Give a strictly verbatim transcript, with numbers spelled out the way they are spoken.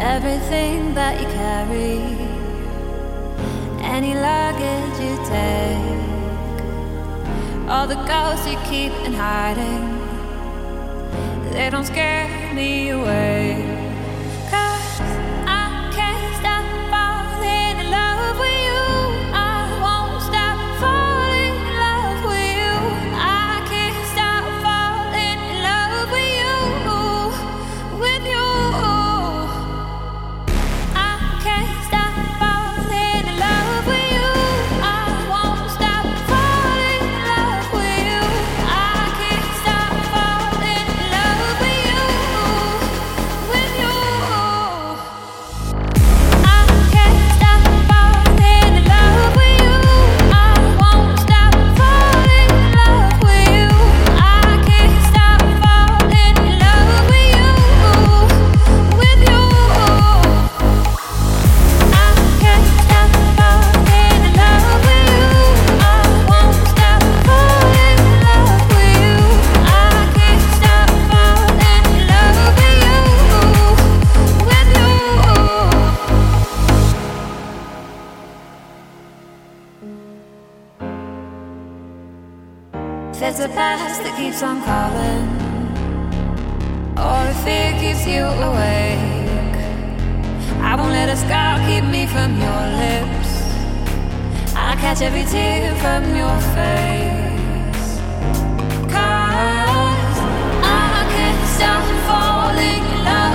everything that you carry, any luggage you take, all the ghosts you keep in hiding, they don't scare me away. 'Cause I can't stop falling in love with you. I won't stop falling in love with you. I can't stop falling in love with you, with you. I can't stop falling in love with you. I won't stop falling in love with you. I can't stop falling in love with you, with you. I can't stop falling in love with you. I won't stop falling in love with you. I can't stop falling in love with you, with you. I can't stop falling in love with you. I won't stop falling in love with you. I can't stop falling in love with you, with you. If it's the past that keeps on calling, or if fear keeps you awake, I won't let a scar keep me from your lips. I'll catch every tear from your face. 'Cause I can't stop falling in love